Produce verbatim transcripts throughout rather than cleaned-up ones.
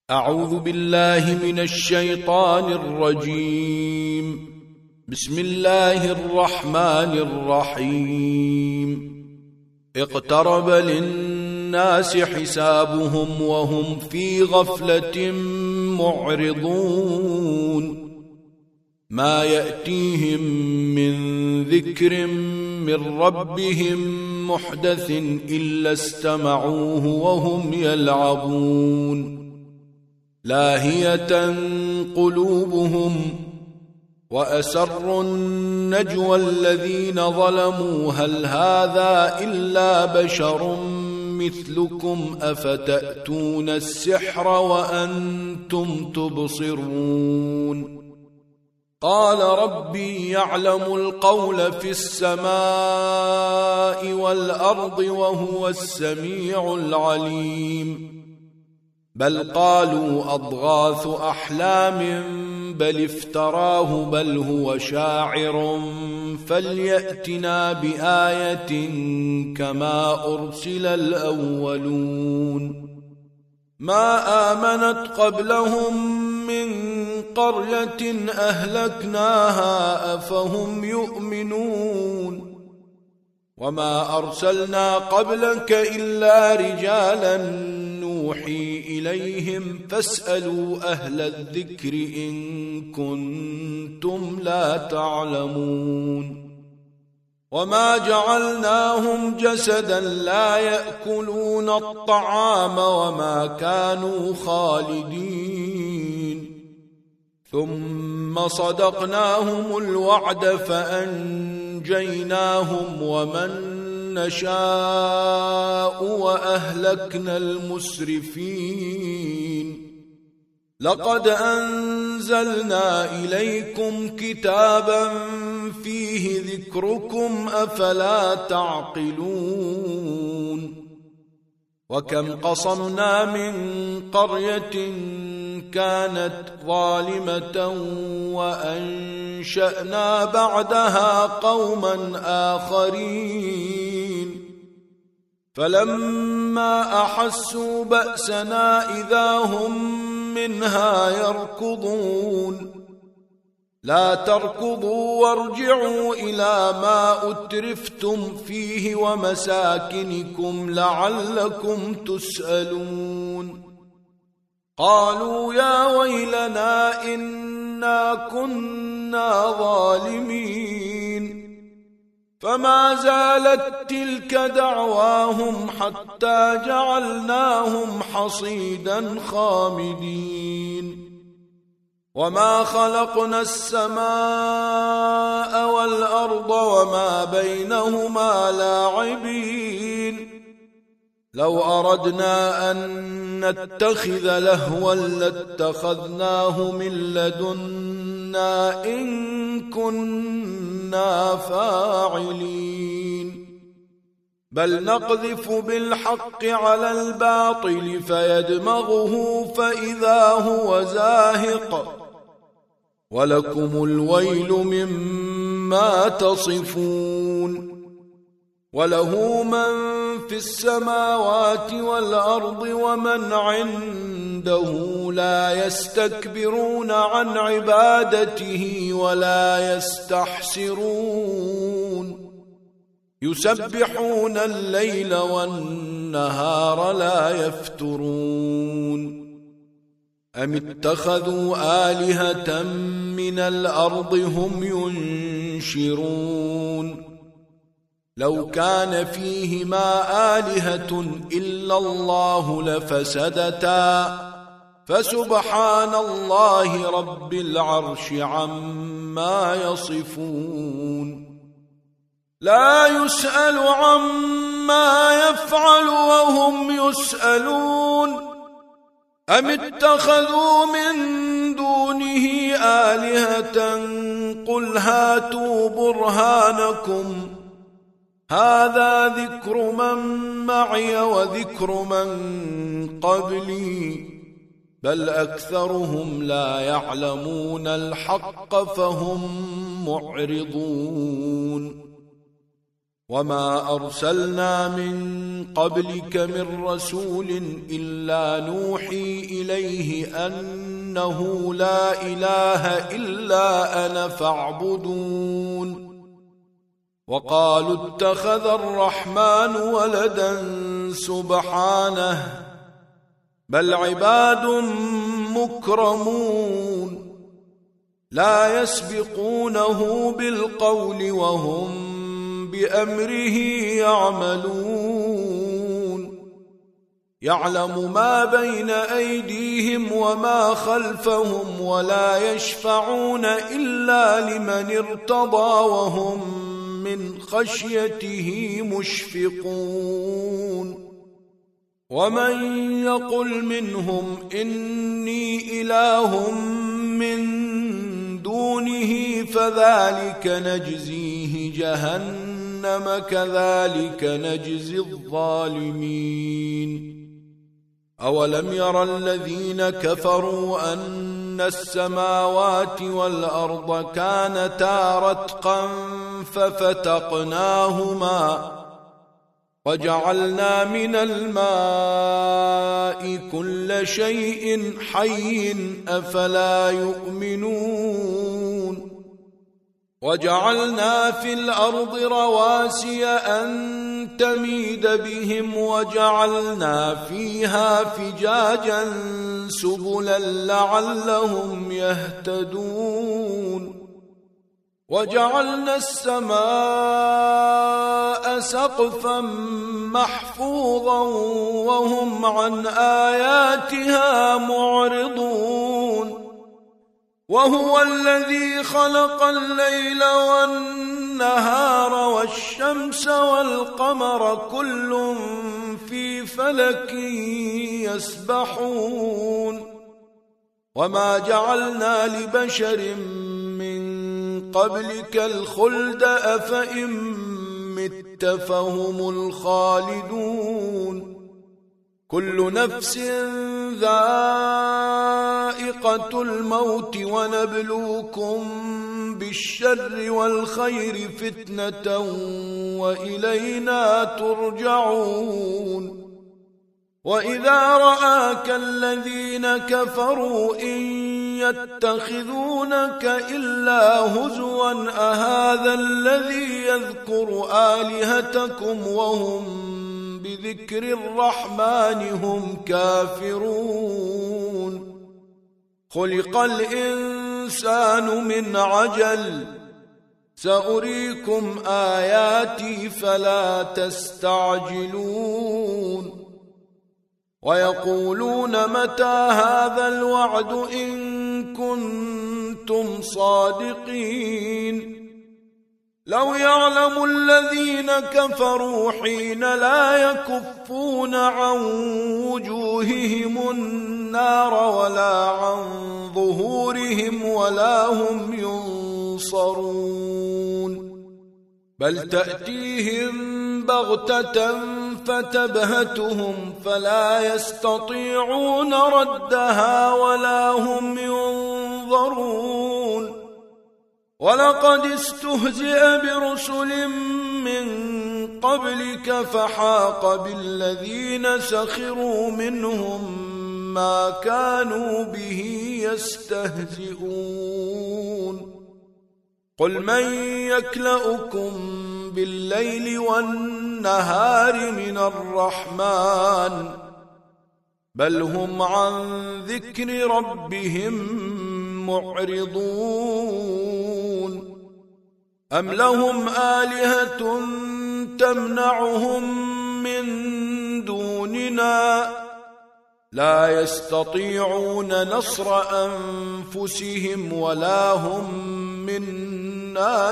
أعوذ بالله من الشيطان الرجيم. بسم الله الرحمن الرحيم. اقترب للناس حسابهم وهم في غفلة معرضون. ما يأتيهم من ذكر من ربهم محدث إلا استمعوه وهم يلعبون. لاهية قلوبهم وأسروا النجوى الذين ظلموا هل هذا إلا بشر مثلكم أفتأتون السحر وأنتم تبصرون. قال ربي يعلم القول في السماء والأرض وهو السميع العليم. بل قالوا أضغاث أحلام بل افتراه بل هو شاعر فليأتنا بآية كما أرسل الأولون. ما آمنت قبلهم من قرية أهلكناها أفهم يؤمنون. وما أرسلنا قبلك إلا رجالا نوحي إليهم فاسألوا أهل الذكر إن كنتم لا تعلمون. وما جعلناهم جسدا لا يأكلون الطعام وما كانوا خالدين. ثم صدقناهم الوعد فأنجيناهم ومن نشاء وأهلكنا المسرفين. لقد أنزلنا إليكم كتابا فيه ذكركم أفلا تعقلون. وكم قصمنا من قرية كانت ظالمة وأنشأنا بعدها قوما آخرين. فلما أحسوا بأسنا إذا هم منها يركضون. لا تركضوا وارجعوا إلى ما أترفتم فيه ومساكنكم لعلكم تسألون. قالوا يا ويلنا إنا كنا ظالمين. فما زالت تلك دعواهم حتى جعلناهم حصيدا خامدين. وما خلقنا السماء والأرض وما بينهما لاعبين. لو أردنا أن نتخذ لهوا لاتخذناه من لدنا إن كنا فاعلين. بل نقذف بالحق على الباطل فيدمغه فإذا هو زاهق. ولكم الويل مما تصفون. وله من في السماوات والأرض ومن عنده لا يستكبرون عن عبادته ولا يستحسرون. يسبحون الليل والنهار لا يفترون. أم اتخذوا آلهة من الأرض هم ينشرون. لو كان فيهما آلهة إلا الله لفسدتا فسبحان الله رب العرش عما يصفون. لا يسأل عما يفعل وهم يسألون. أم اتخذوا من دونه آلهة قل هاتوا برهانكم هذا ذكر من معي وذكر من قبلي بل أكثرهم لا يعلمون الحق فهم معرضون. وما أرسلنا من قبلك من رسول إلا نوحي إليه أنه لا إله إلا أنا فاعبدون وقالوا اتخذ الرحمن ولدا سبحانه بل عباد مكرمون لا يسبقونه بالقول وهم بأمره يعملون يعلم ما بين أيديهم وما خلفهم ولا يشفعون إلا لمن ارتضى وهم من خشيته مشفقون ومن يقل منهم إني إله من دونه فذلك نجزيه جهنم كذلك نجزي الظالمين أولم يرى الذين كفروا أن السماوات والأرض كانتا رتقا ففتقناهما وجعلنا من الماء كل شيء حي أفلا يؤمنون وجعلنا في الأرض رواسي أن تميد بهم وجعلنا فيها فجاجا سبلا لعلهم يهتدون وجعلنا السماء سقفا محفوظا وهم عن آياتها معرضون وهو الذي خلق الليل والنهار والشمس والقمر كل في فلك يسبحون وما جعلنا لبشر من قبلك الخلد أفإن مت فهم الخالدون كل نفس ذائقة الموت ونبلوكم بالشر والخير فتنة وإلينا ترجعون وإذا رآك الذين كفروا إن يتخذونك إلا هزوا أهذا الذي يذكر آلهتكم وهم بذكر الرحمن هم كافرون خلق الإنسان من عجل سأريكم آياتي فلا تستعجلون ويقولون متى هذا الوعد إن كنتم صادقين لو يعلم الذين كفروا حين لا يكفون عن وجوههم النار ولا عن ظهورهم ولا هم ينصرون بل تأتيهم بغتة فتبهتهم فلا يستطيعون ردها ولا هم ينظرون ولقد استهزئ برسل من قبلك فحاق بالذين سخروا منهم ما كانوا به يستهزئون قل من يكلؤكم بالليل والنهار من الرحمن بل هم عن ذكر ربهم معرضون أم لهم آلهة تمنعهم من دوننا لا يستطيعون نصر أنفسهم ولا هم منا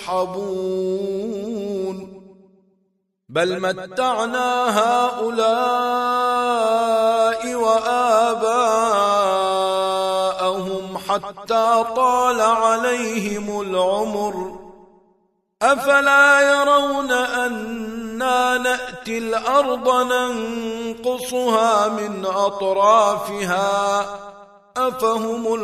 يصحبون بل متعنا هؤلاء وآباءهم حتى طال عليهم العمر أفلا يرون أنا نأتي الأرض ننقصها من أطرافها أفهم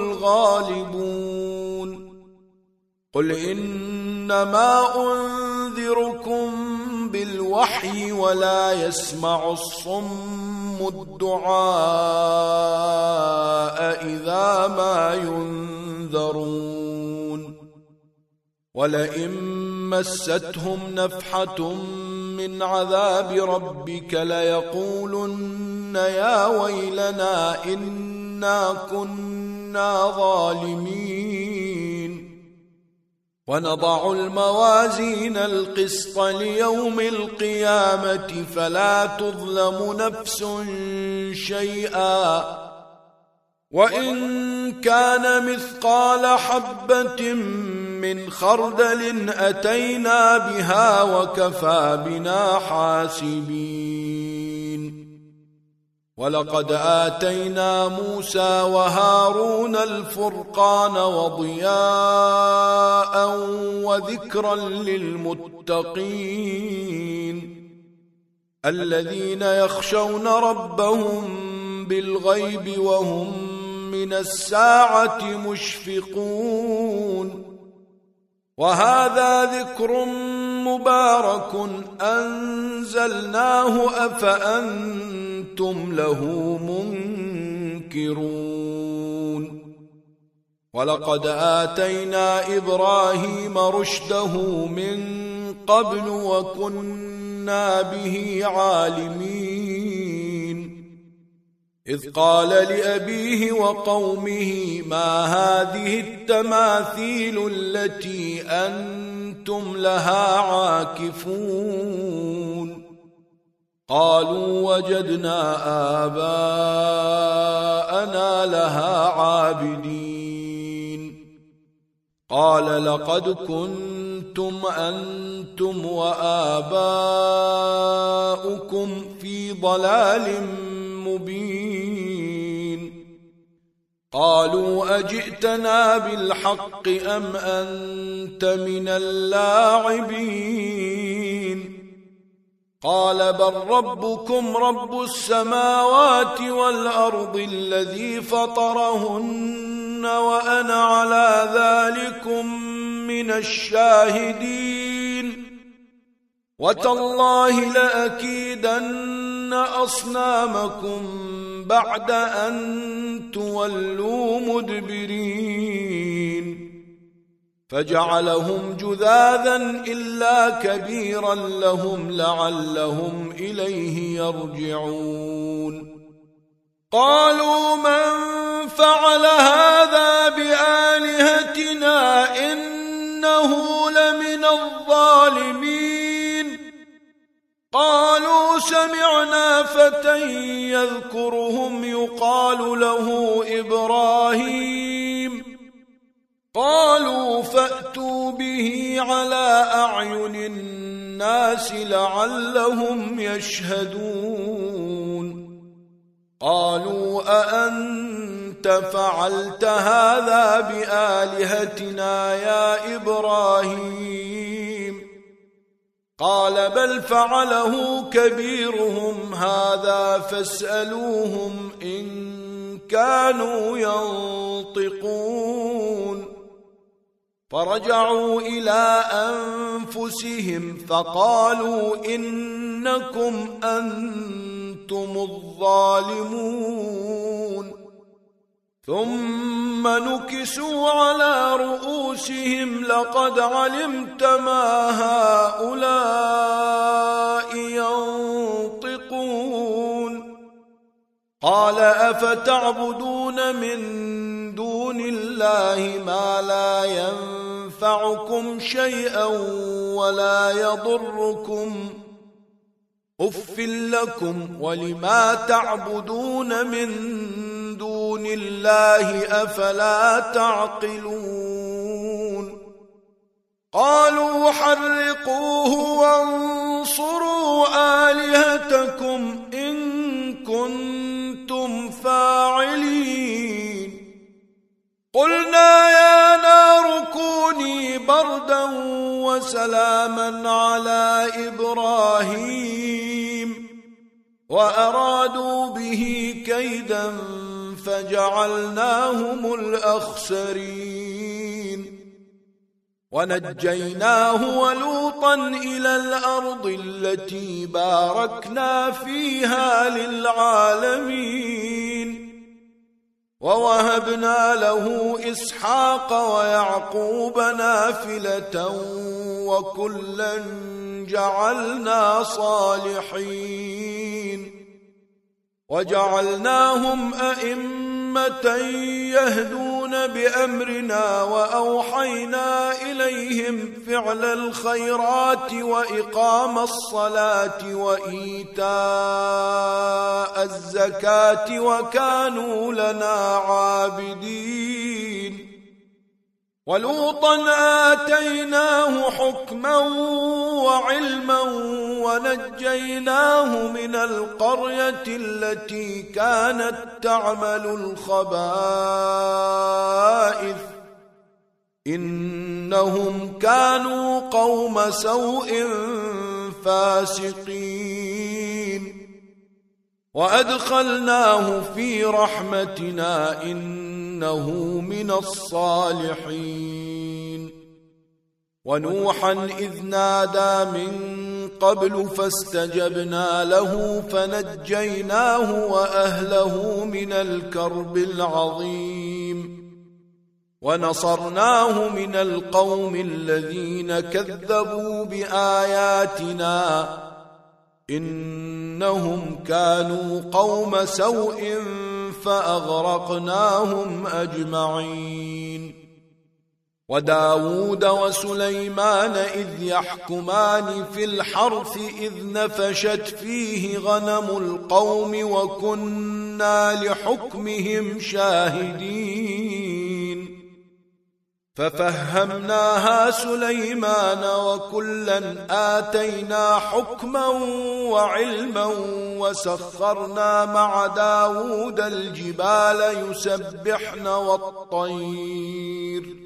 الغالبون قل إنما أنذركم الوحي ولا يسمع الصم الدعاء إذا ما ينذرون ولئن مستهم نفحة من عذاب ربك ليقولن يا ويلنا إنا كنا ظالمين ونضع الموازين القسط ليوم القيامة فلا تظلم نفس شيئا وإن كان مثقال حبة من خردل أتينا بها وكفى بنا حاسبين ولقد آتينا موسى وهارون الفرقان وضياء وذكرا للمتقين الذين يخشون ربهم بالغيب وهم من الساعة مشفقون وهذا ذكر مبارك أنزلناه أفأنتم له منكرون ولقد آتينا إبراهيم رشده من قبل وكنا به عالمين إذ قال لأبيه وقومه ما هذه التماثيل التي أنتم لها عاكفون قالوا وجدنا آباءنا لها عابدين قال لقد كنتم أنتم وآباؤكم في ضلال مبين قالوا أجئتنا بالحق أم أنت من اللاعبين قال بل ربكم رب السماوات والأرض الذي فطرهن وأنا على ذلكم من الشاهدين وتالله لأكيدن أصنامكم بعد أن تولوا مدبرين فجعلهم جذاذا إلا كبيرا لهم لعلهم إليه يرجعون قالوا من فعل هذا بآلهتنا إنه لمن الظالمين قالوا سمعنا فتى يذكرهم يقال له إبراهيم قالوا فأتوا به على أعين الناس لعلهم يشهدون قالوا أأنت فعلت هذا بآلهتنا يا إبراهيم قال بل فعله كبيرهم هذا فاسألوهم إن كانوا ينطقون فرجعوا إلى أنفسهم فقالوا إنكم أنتم الظالمون ثم نكسوا على رؤوسهم لقد علمت ما هؤلاء ينطقون قال أفتعبدون من دون الله ما لا ينفعكم شيئا ولا يضركم أف لكم ولما تعبدون من دون الله أفلا تعقلون قالوا حرقوه وانصروا آلهتكم إن كنتم فاعلين قلنا يا نار كوني بردا وسلاما على إبراهيم وأرادوا به كيدا فجعلناهم الأخسرين ونجيناه ولوطا إلى الأرض التي باركنا فيها للعالمين ووهبنا له إسحاق ويعقوب نافلة وكلا جعلنا صالحين وجعلناهم أئمة يهدون بأمرنا وأوحينا إليهم فعل الخيرات وإقام الصلاة وإيتاء الزكاة وكانوا لنا عابدين ولوطا آتيناه حكما وعلما ونجيناه من القرية التي كانت تعمل الخبائث إنهم كانوا قوم سوء فاسقين وأدخلناه في رحمتنا إنه من الصالحين ونوحا إذ نادى من قبل فاستجبنا له فنجيناه وأهله من الكرب العظيم ونصرناه من القوم الذين كذبوا بآياتنا إنهم كانوا قوم سوء فأغرقناهم أجمعين وداود وسليمان إذ يحكمان في الحرث إذ نفشت فيه غنم القوم وكنا لحكمهم شاهدين ففهمناها سليمان وكلا آتينا حكما وعلما وسخرنا مع داود الجبال يسبحن والطير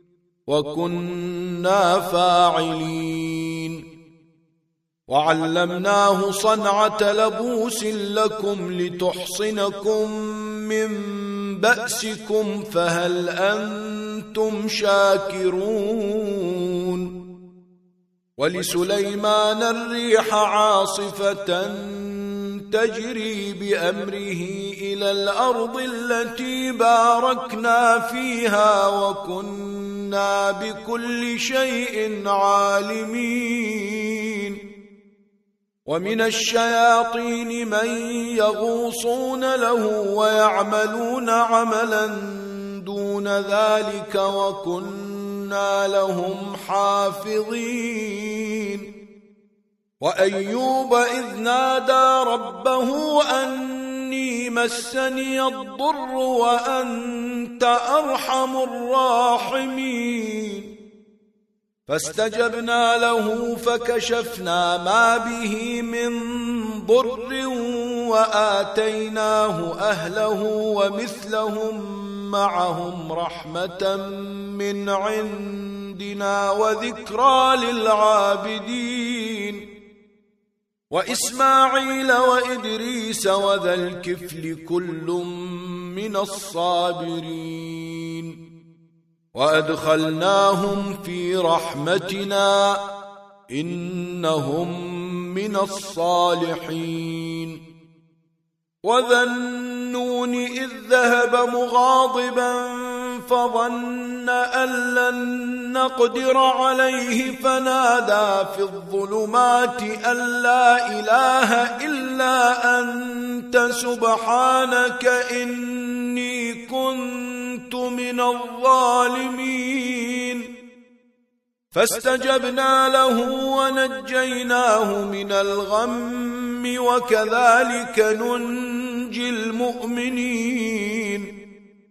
وكنا فاعلين وعلمناه صنعة لبوس لكم لتحصنكم من بأسكم فهل أنتم شاكرون ولسليمان الريح عاصفة تجري بأمره إلى الأرض التي باركنا فيها وكنا بكل شيء عالمين ومن الشياطين من يغوصون له ويعملون عملا دون ذلك وكنا لهم حافظين وأيوب إذ نادى ربه أني مسني الضر وأنت أرحم الراحمين فاستجبنا له فكشفنا ما به من ضر وآتيناه أهله ومثلهم معهم رحمة من عندنا وذكرى للعابدين وإسماعيل وإدريس وذا الكفل كل من الصابرين وأدخلناهم في رحمتنا إنهم من الصالحين وذا النون إذ ذهب مغاضبا فظن أن لن نقدر عليه فنادى في الظلمات أن لا إله إلا أنت سبحانك إني كنت من الظالمين فاستجبنا له ونجيناه من الغم وكذلك ننجي المؤمنين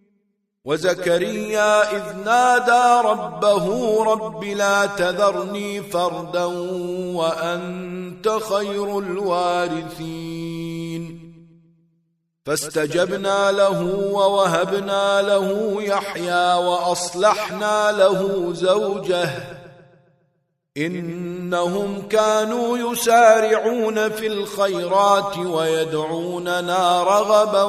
وزكريا إذ نادى ربه رب لا تذرني فردا وأنت خير الوارثين فاستجبنا له ووهبنا له يحيى وأصلحنا له زوجه إنهم كانوا يسارعون في الخيرات ويدعوننا رغبا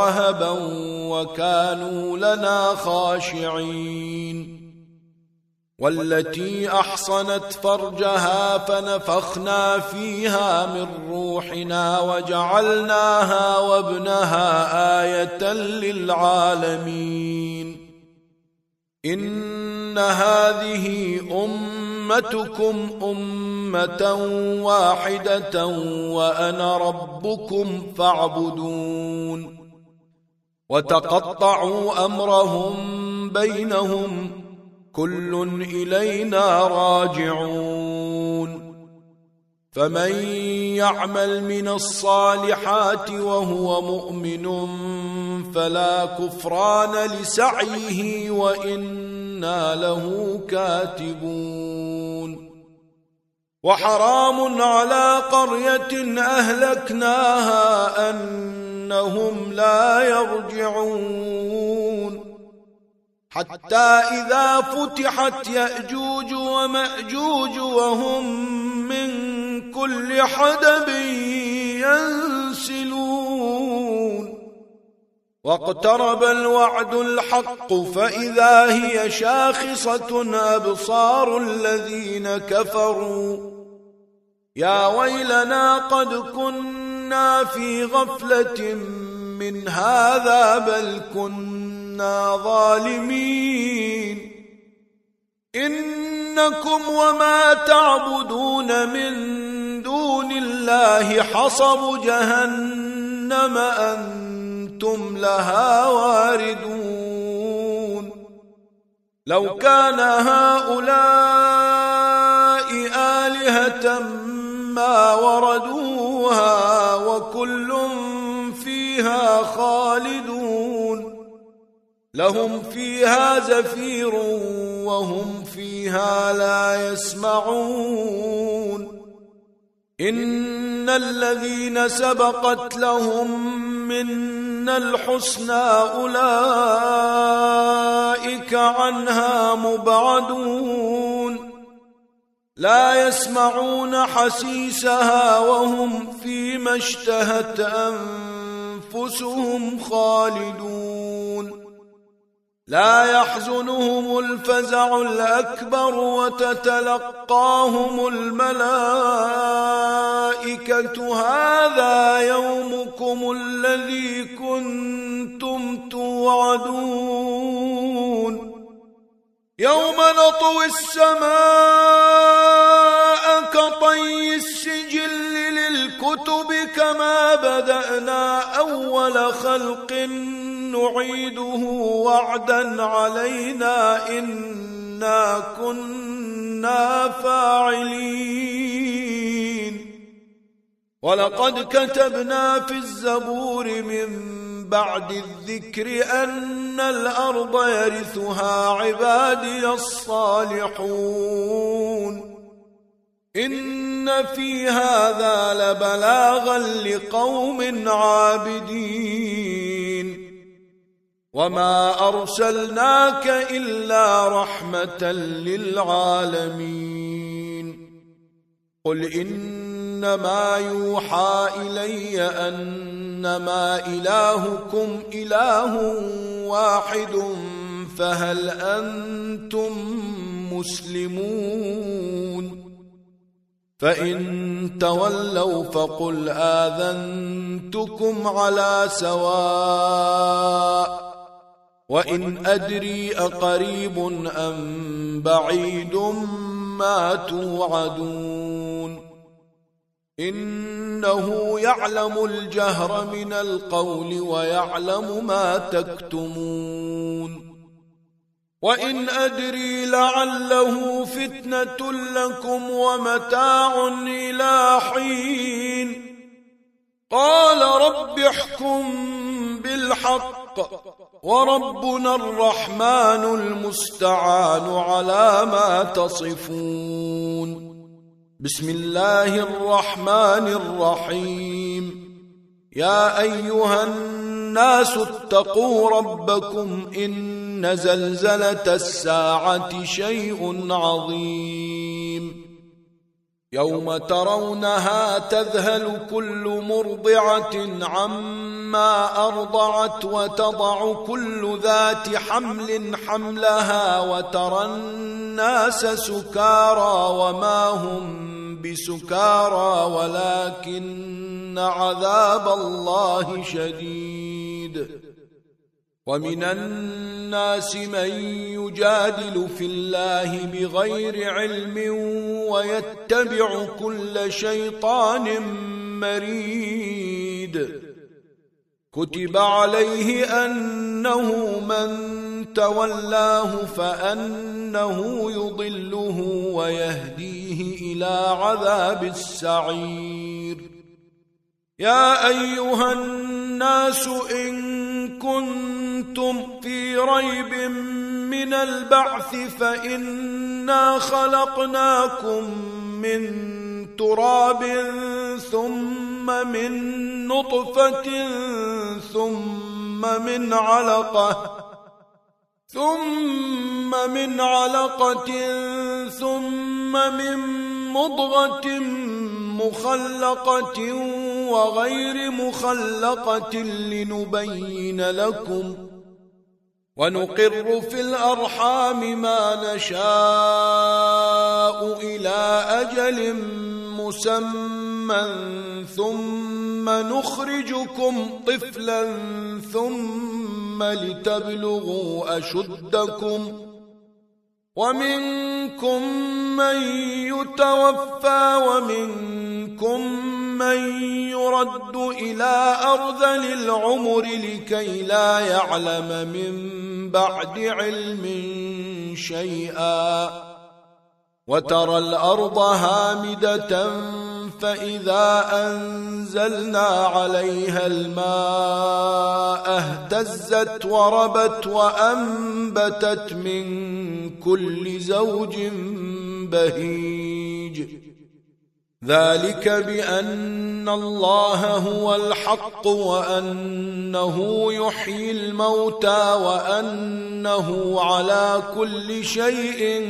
ورهبا وكانوا لنا خاشعين والتي أحصنت فرجها فنفخنا فيها من روحنا وجعلناها وابنها آية للعالمين إن هذه أمتكم أمة واحدة وأنا ربكم فاعبدون وتقطعوا أمرهم بينهم كل إلينا راجعون فمن يعمل من الصالحات وهو مؤمن فلا كفران لسعيه وإنا له كاتبون وحرام على قرية أهلكناها أنهم لا يرجعون حتى إذا فتحت يأجوج ومأجوج وهم من كل حدب ينسلون واقترب الوعد الحق فإذا هي شاخصة أبصار الذين كفروا يا ويلنا قد كنا في غفلة من هذا بل كنا ظالمين إنكم وما تعبدون من دون الله حصب جهنم أنتم لها واردون لو كان هؤلاء آلهة ما وردوها وكل فيها خالدون لهم فيها زفير وهم فيها لا يسمعون إن الذين سبقت لهم منا الحسنى أولئك عنها مبعدون لا يسمعون حسيسها وهم فيما اشتهت أنفسهم خالدون لا يحزنهم الفزع الأكبر وتتلقاهم الملائكة هذا يومكم الذي كنتم توعدون يوم نطوي السماء كطي السجل للكتب كما بدأنا أول خلق نعيده وعدا علينا إنا كنا فاعلين ولقد كتبنا في الزبور من بعد الذكر أن الأرض يرثها عبادي الصالحون إن في هذا لبلاغا لقوم عابدين وما أرسلناك إلا رحمة للعالمين قل إنما يوحى إلي أنما إلهكم إله واحد فهل أنتم مسلمون فإن تولوا فقل آذنتكم على سواء وإن أدري أقريب أم بعيد ما توعدون إنه يعلم الجهر من القول ويعلم ما تكتمون وإن أدري لعله فتنة لكم ومتاع إلى حين قال رب احكم بالحق وربنا الرحمن المستعان على ما تصفون بسم الله الرحمن الرحيم يا أيها الناس اتقوا ربكم إن زلزلة الساعة شيء عظيم يوم ترونها تذهل كل مرضعة عما أرضعت وتضع كل ذات حمل حملها وترى الناس سكارى وما هم بسكارى ولكن عذاب الله شديد. ومن الناس من يجادل في الله بغير علم ويتبع كل شيطان مريد. كتب عليه أنه من تولاه فأنه يضله ويهديه إلى عذاب السعير. يا أيها الناس إن كنتم في ريب من البعث فإنا خلقناكم من تراب ثم من نطفة ثم من علقة ثم من علقة ثم من مضغة مخلقة وغير مخلقة لنبين لكم ونقر في الأرحام ما نشاء إلى أجل مسمى ثم نخرجكم طفلا ثم لتبلغوا أشدكم ومنكم من يتوفى ومنكم من يرد إلى أرذل العمر لكي لا يعلم من بعد علم شيئا. وترى الأرض هامدة فإذا أنزلنا عليها الماء اهتزت وربت وأنبتت من كل زوج بهيج. ذلك بأن الله هو الحق وأنه يحيي الموتى وأنه على كل شيء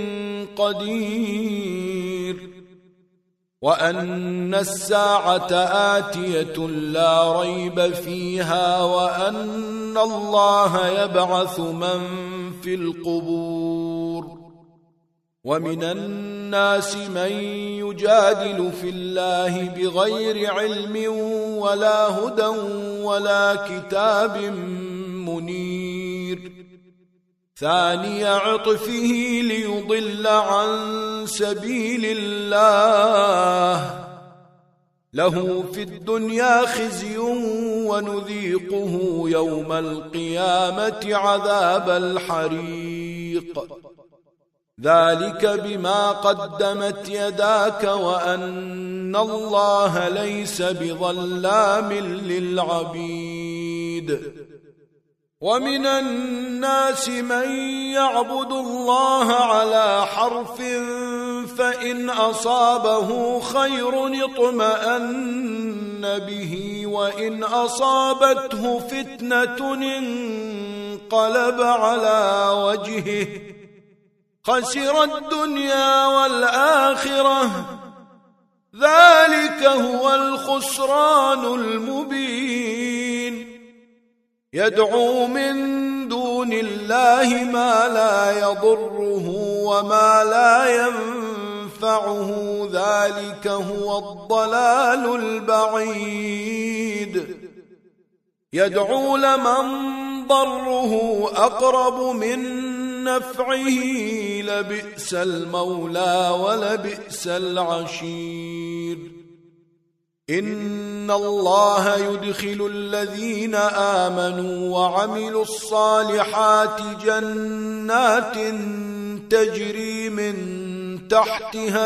قدير وأن الساعة آتية لا ريب فيها وأن الله يبعث من في القبور. ومن الناس من يجادل في الله بغير علم ولا هدى ولا كتاب منير. ثاني عطفه ليضل عن سبيل الله له في الدنيا خزي ونذيقه يوم القيامة عذاب الحريق. ذلك بما قدمت يداك وأن الله ليس بظلام للعبيد. ومن الناس من يعبد الله على حرف فإن أصابه خير اطمأن به وإن أصابته فتنة انقلب على وجهه خسر الدنيا والآخرة ذلك هو الخسران المبين. يدعو من دون الله ما لا يضره وما لا ينفعه ذلك هو الضلال البعيد. يدعو لمن ضره أقرب من نفعه لبئس المولى ولبئس العشير. إن الله يدخل الذين آمنوا وعملوا الصالحات جنات تجري من تحتها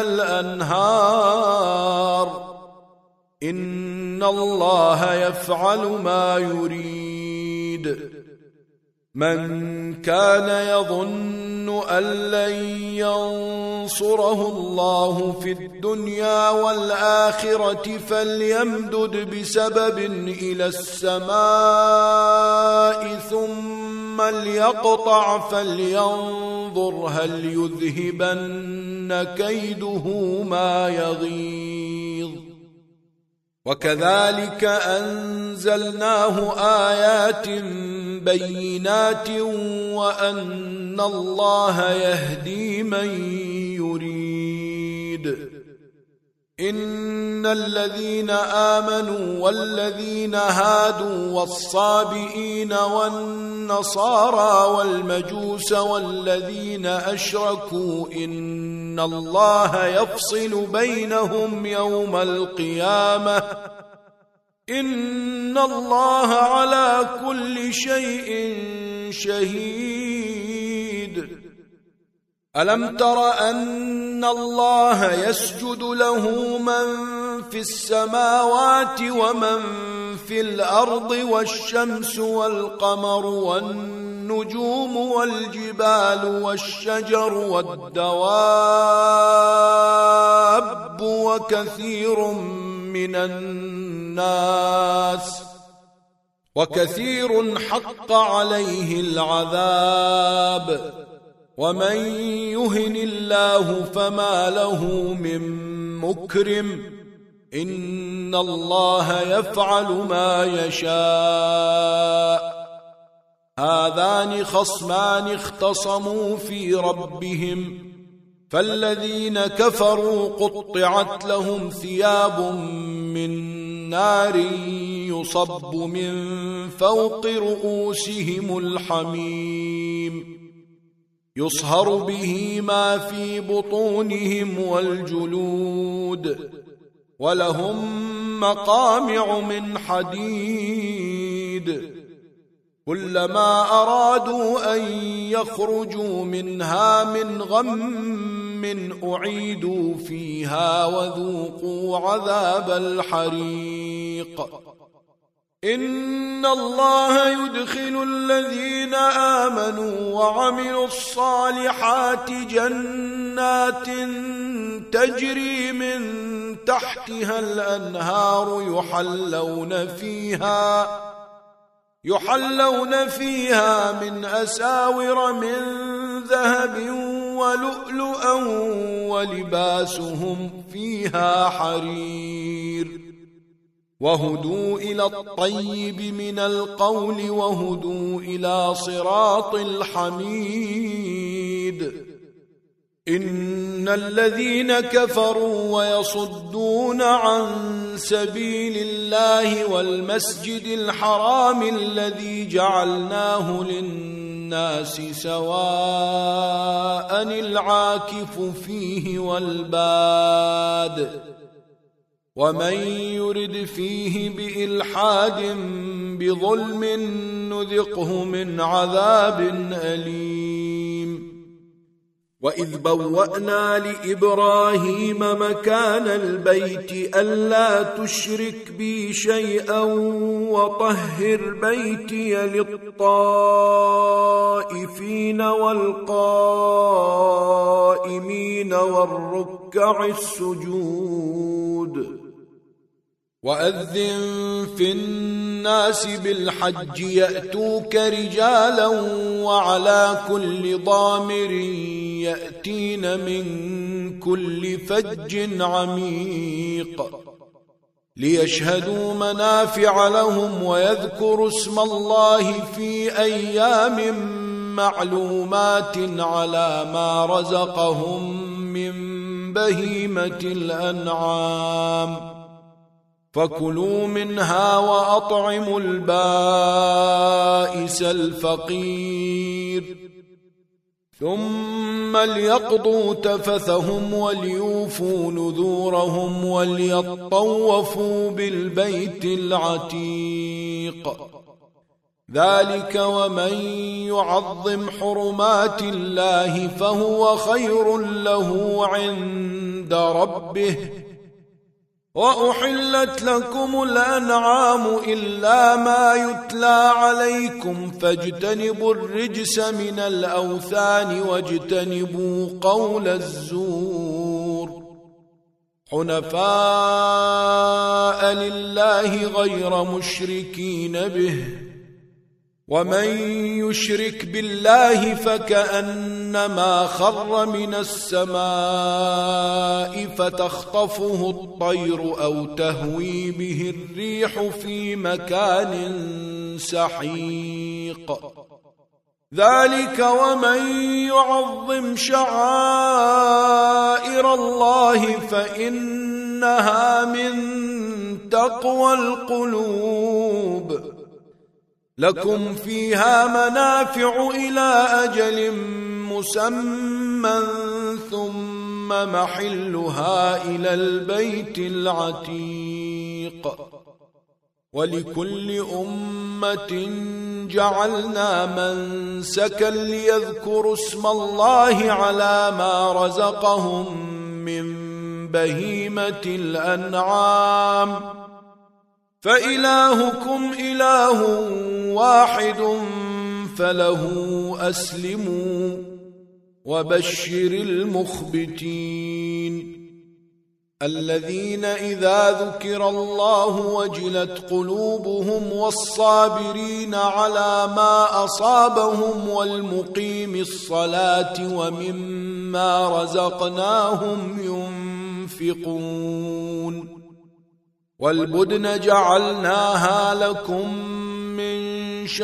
الأنهار إن الله يفعل ما يريد. من كان يظن أن لن ينصره الله في الدنيا والآخرة فليمدد بسبب إلى السماء ثم ليقطع فلينظر هل يذهبن كيده ما يغيظ وكذلك أنزلناه آيات بينات وأن الله يهدي من يريد إن الذين آمنوا والذين هادوا والصابئين والنصارى والمجوس والذين أشركوا إن الله يفصل بينهم يوم القيامة إن الله على كل شيء شهيد ألم تر أن الله يسجد له من في السماوات ومن في الأرض والشمس والقمر والنجوم والجبال والشجر والدواب وكثير من الناس وكثير حق عليه العذاب ومن يهن الله فما له من مكرم إن الله يفعل ما يشاء هذان خصمان اختصموا في ربهم فالذين كفروا قطعت لهم ثياب من نار يصب من فوق رؤوسهم الحميم يصهر به ما في بطونهم والجلود ولهم مقامع من حديد كلما أرادوا أن يخرجوا منها من غم أعيدوا فيها وذوقوا عذاب الحريق إن الله يدخل الذين آمنوا وعملوا الصالحات جنات تجري من تحتها الأنهار يحلون فيها يحلون فيها من أساور من ذهب ولؤلؤا ولباسهم فيها حرير وهدوا إلى الطيب من القول وهدوا إلى صراط الحميد إن الذين كفروا ويصدون عن سبيل الله والمسجد الحرام الذي جعلناه للناس سواء العاكف فيه والباد ومن يرد فيه بإلحاد بظلم نذقه من عذاب أليم وإذ بوأنا لإبراهيم مكان البيت ألا تشرك بي شيئا وطهر بيتي للطائفين والقائمين والركع السجود وأذن في الناس بالحج يأتوك رجالا وعلى كل ضامر يأتين من كل فج عميق ليشهدوا منافع لهم ويذكروا اسم الله في أيام معلومات على ما رزقهم من بهيمة الأنعام فكلوا منها وأطعموا البائس الفقير ثم ليقضوا تفثهم وليوفوا نذورهم وليطوفوا بالبيت العتيق ذلك ومن يعظم حرمات الله فهو خير له عند ربه وأحلت لكم الأنعام إلا ما يتلى عليكم فاجتنبوا الرجس من الأوثان واجتنبوا قول الزور حنفاء لله غير مشركين به ومن يشرك بالله فكأنما خر من السماء فتخطفه الطير أو تهوي به الريح في مكان سحيق ذلك ومن يعظم شعائر الله فإنها من تقوى القلوب لكم فيها منافع إلى أجل مسمى ثم محلها إلى البيت العتيق ولكل أمة جعلنا منسكا ليذكروا اسم الله على ما رزقهم من بهيمة الأنعام فإلهكم إله واحد فله أسلموا وبشر المخبتين الذين إذا ذكر الله وجلت قلوبهم والصابرين على ما أصابهم والمقيم الصلاة ومما رزقناهم ينفقون والبدن جعلناها لكم من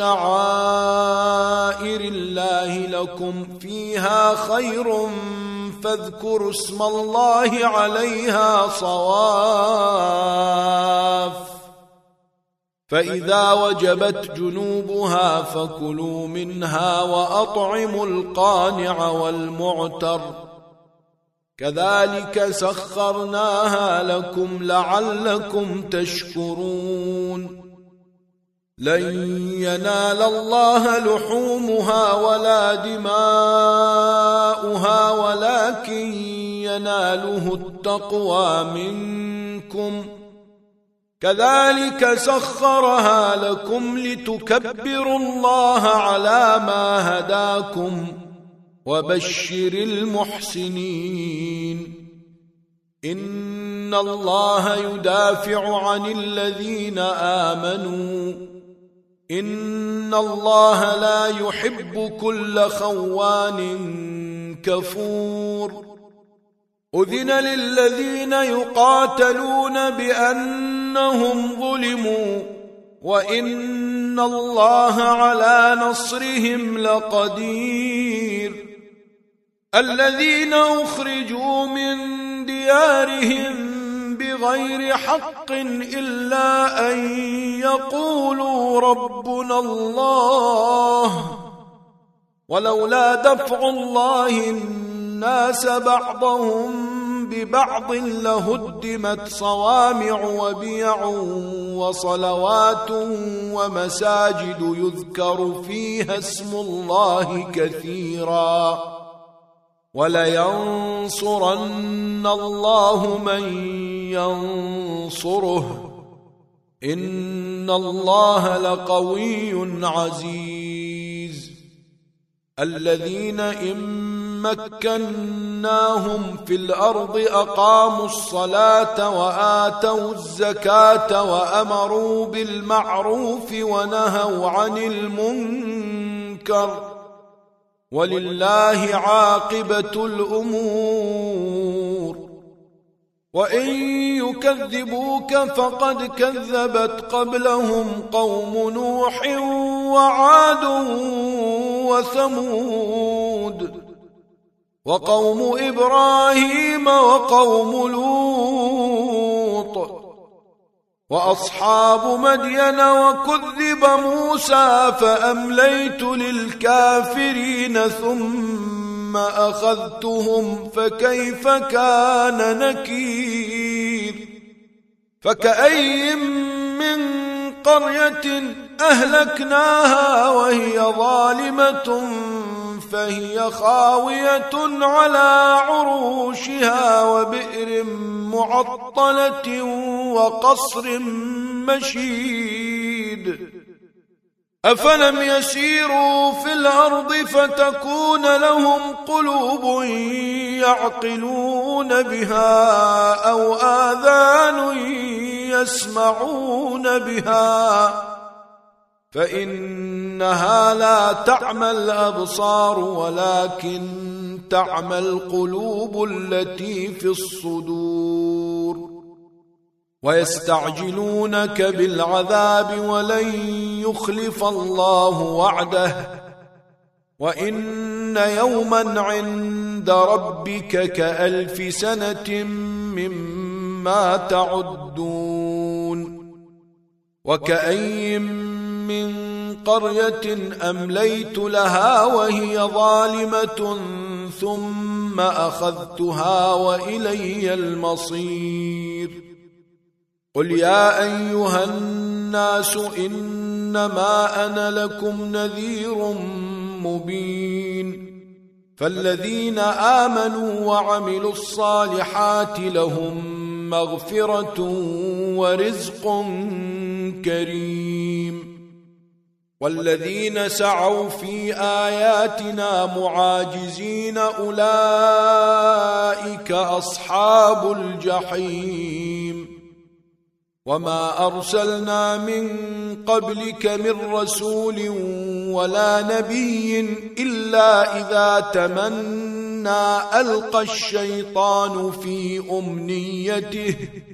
شعائر الله لكم فيها خير فاذكروا اسم الله عليها صواف فإذا وجبت جنوبها فكلوا منها وأطعموا القانع والمعتر كذلك سخرناها لكم لعلكم تشكرون لن ينال الله لحومها ولا دماؤها ولكن يناله التقوى منكم كذلك سخرها لكم لتكبروا الله على ما هداكم وبشر المحسنين إن الله يدافع عن الذين آمنوا إن الله لا يحب كل خوان كفور أذن للذين يقاتلون بأنهم ظلموا وإن الله على نصرهم لقدير الذين أخرجوا من ديارهم بغير حق إلا أن يقولوا ربنا الله ولولا دفع الله الناس بعضهم ببعض لهدمت صوامع وبيع وصلوات ومساجد يذكر فيها اسم الله كثيرا ولينصرن الله من ينصره إن الله لقوي عزيز الذين إن مكناهم في الأرض أقاموا الصلاة وآتوا الزكاة وأمروا بالمعروف ونهوا عن المنكر ولله عاقبة الأمور وإن يكذبوك فقد كذبت قبلهم قوم نوح وعاد وثمود وقوم إبراهيم وقوم لوط وأصحاب مدين وكذب موسى فأمليت للكافرين ثم أخذتهم فكيف كان نكير فكأي من قرية أهلكناها وهي ظالمة فهي خاوية على عروشها وبئر معطلة وقصر مشيد أفلم يسيروا في الأرض فتكون لهم قلوب يعقلون بها أو آذان يسمعون بها فإنها لا تعمى الأبصار ولكن تعمى القلوب التي في الصدور. ويستعجلونك بالعذاب ولن يخلف الله وعده وإن يوما عند ربك كألف سنة مما تعدون. وكأي من قرية أمليت لها وهي ظالمة ثم أخذتها وإلي المصير. قل يا أيها الناس إنما أنا لكم نذير مبين. فالذين آمنوا وعملوا الصالحات لهم مغفرة ورزق كريم. والذين سعوا في آياتنا معاجزين أولئك أصحاب الجحيم. وما أرسلنا من قبلك من رسول ولا نبي إلا إذا تمنى ألقى الشيطان في أمنيته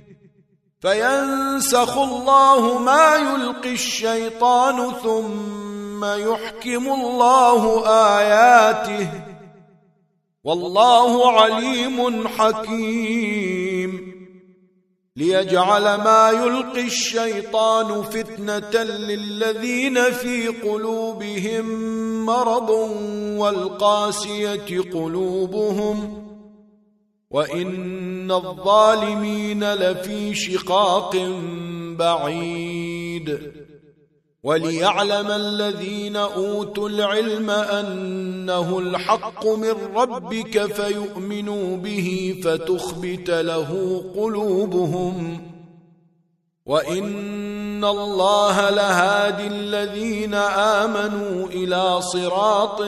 فينسخ الله ما يلقي الشيطان ثم يحكم الله آياته والله عليم حكيم. ليجعل ما يلقي الشيطان فتنة للذين في قلوبهم مرض والقاسية قلوبهم وإن الظالمين لفي شقاق بعيد. وليعلم الذين أوتوا العلم أنه الحق من ربك فيؤمنوا به فتخبت له قلوبهم وإن الله لهادي الذين آمنوا إلى صراط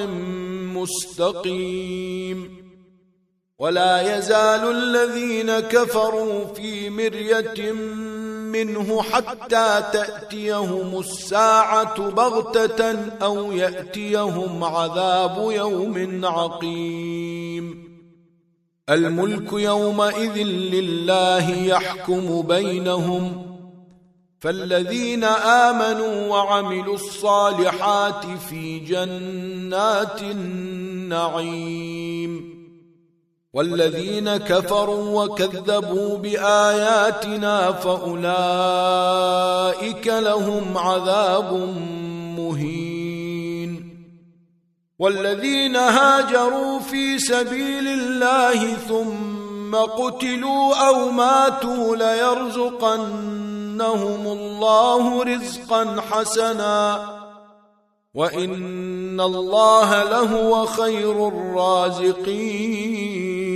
مستقيم. ولا يزال الذين كفروا في مرية منه حتى تأتيهم الساعة بغتة أو يأتيهم عذاب يوم عقيم. الملك يومئذ لله يحكم بينهم فالذين آمنوا وعملوا الصالحات في جنات النعيم. والذين كفروا وكذبوا بآياتنا فأولئك لهم عذاب مهين. والذين هاجروا في سبيل الله ثم قتلوا أو ماتوا ليرزقنهم الله رزقا حسنا وإن الله لهو خير الرازقين.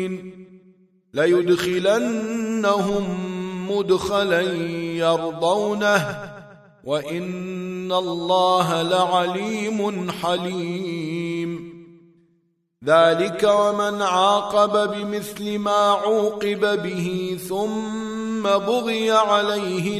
ليدخلنهم مدخلا يرضونه وإن الله لعليم حليم. ذلك ومن عاقب بمثل ما عوقب به ثم بغي عليه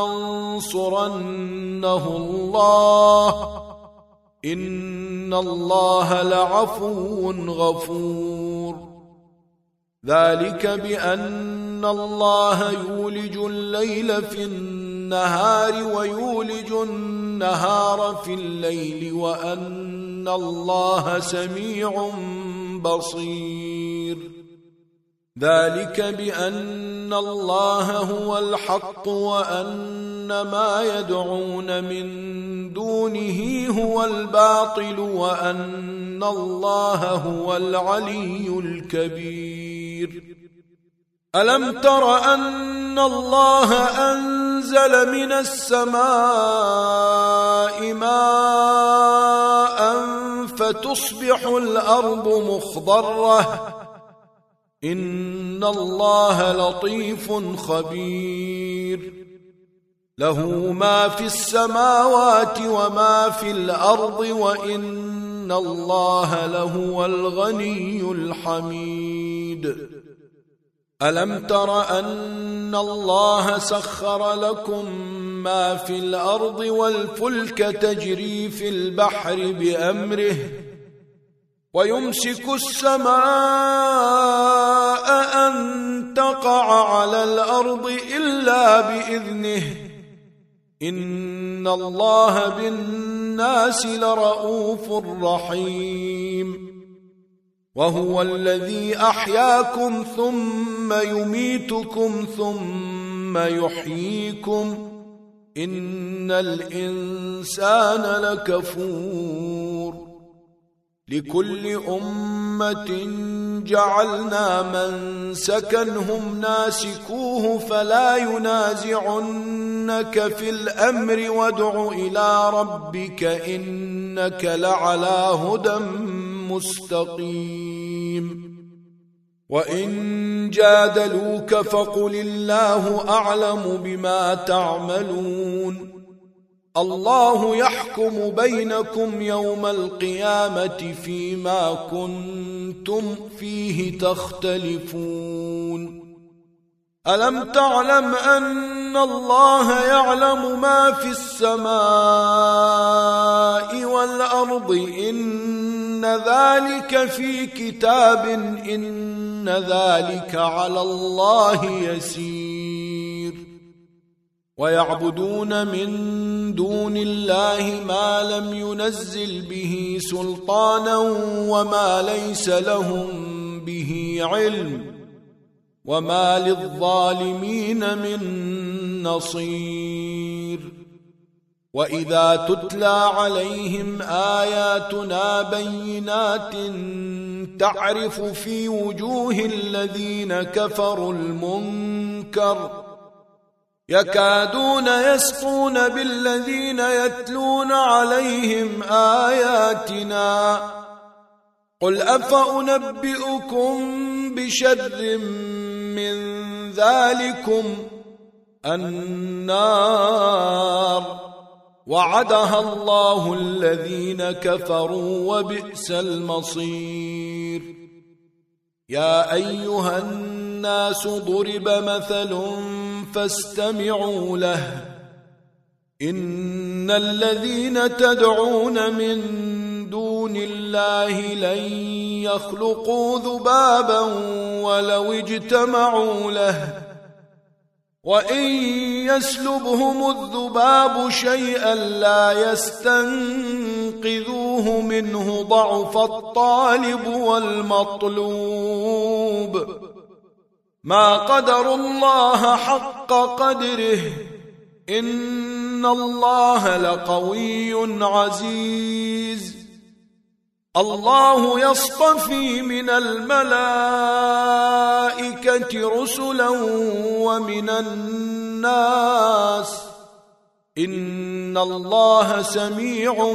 لينصرنه الله إن الله لعفو غفور. ذلك بأن الله يولج الليل في النهار ويولج النهار في الليل وأن الله سميع بصير. ذلك بأن الله هو الحق وأن ما يدعون من دونه هو الباطل وأن الله هو العلي الكبير. ألم تر أن الله أنزل من السماء ماء فتصبح الأرض مخضرة إن الله لطيف خبير. له ما في السماوات وما في الأرض وإن الله لهو الغني الحميد. ألم تر أن الله سخر لكم ما في الأرض والفلك تجري في البحر بأمره ويمسك السماء أن تقع على الأرض إلا بإذنه إن الله بالناس لرؤوف رحيم وهو الذي أحياكم ثم يميتكم ثم يحييكم إن الإنسان لكفور لكل أمة جعلنا منسكا هم ناسكوه فلا ينازعنك في الأمر وادع إلى ربك إنك لعلى هدى مستقيم وإن جادلوك فقل الله أعلم بما تعملون الله يحكم بينكم يوم القيامة فيما كنتم فيه تختلفون ألم تعلم أن الله يعلم ما في السماء والأرض إن ذلك في كتاب إن ذلك على الله يسير ويعبدون من دون الله ما لم ينزل به سلطانا وما ليس لهم به علم وما للظالمين من نصير وإذا تتلى عليهم آياتنا بينات تعرف في وجوه الذين كفروا المنكر يكادون يسقون بالذين يتلون عليهم آياتنا قل أفأنبئكم بشر من ذلكم النار وعدها الله الذين كفروا وبئس المصير يا أيها الناس ضرب مثل فاستمعوا له إن الذين تدعون من دون الله لن يخلقوا ذبابا ولو اجتمعوا له وإن يسلبهم الذباب شيئا لا يستنقذوه منه ضعف الطالب والمطلوب ما قدروا الله حق قدره إن الله لقوي عزيز الله يصطفي من الملائكة رسلا ومن الناس إن الله سميع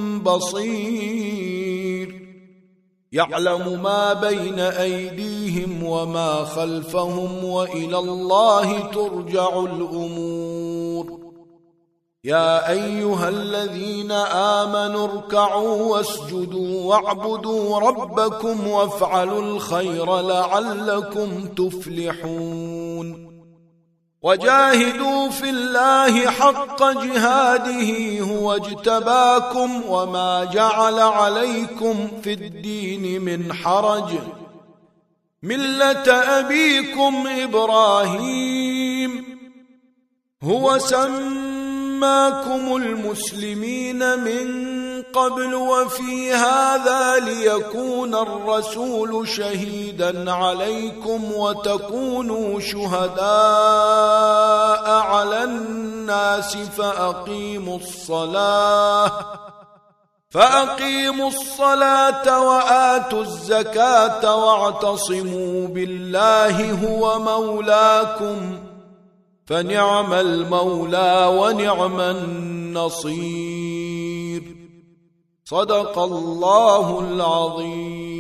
بصير يعلم ما بين أيديهم وما خلفهم وإلى الله ترجع الأمور يا أيها الذين آمنوا اركعوا واسجدوا واعبدوا ربكم وافعلوا الخير لعلكم تفلحون وجاهدوا في الله حق جهاده هو اجتباكم وما جعل عليكم في الدين من حرج ملة أبيكم إبراهيم هو سماكم المسلمين من قبل وفي هذا ليكون الرسول شهيدا عليكم وتكونوا شهداء على الناس فأقيموا الصلاة فأقيموا الصلاة وآتوا الزكاة واعتصموا بالله هو مولاكم فنعم المولى ونعم النصير صدق الله العظيم.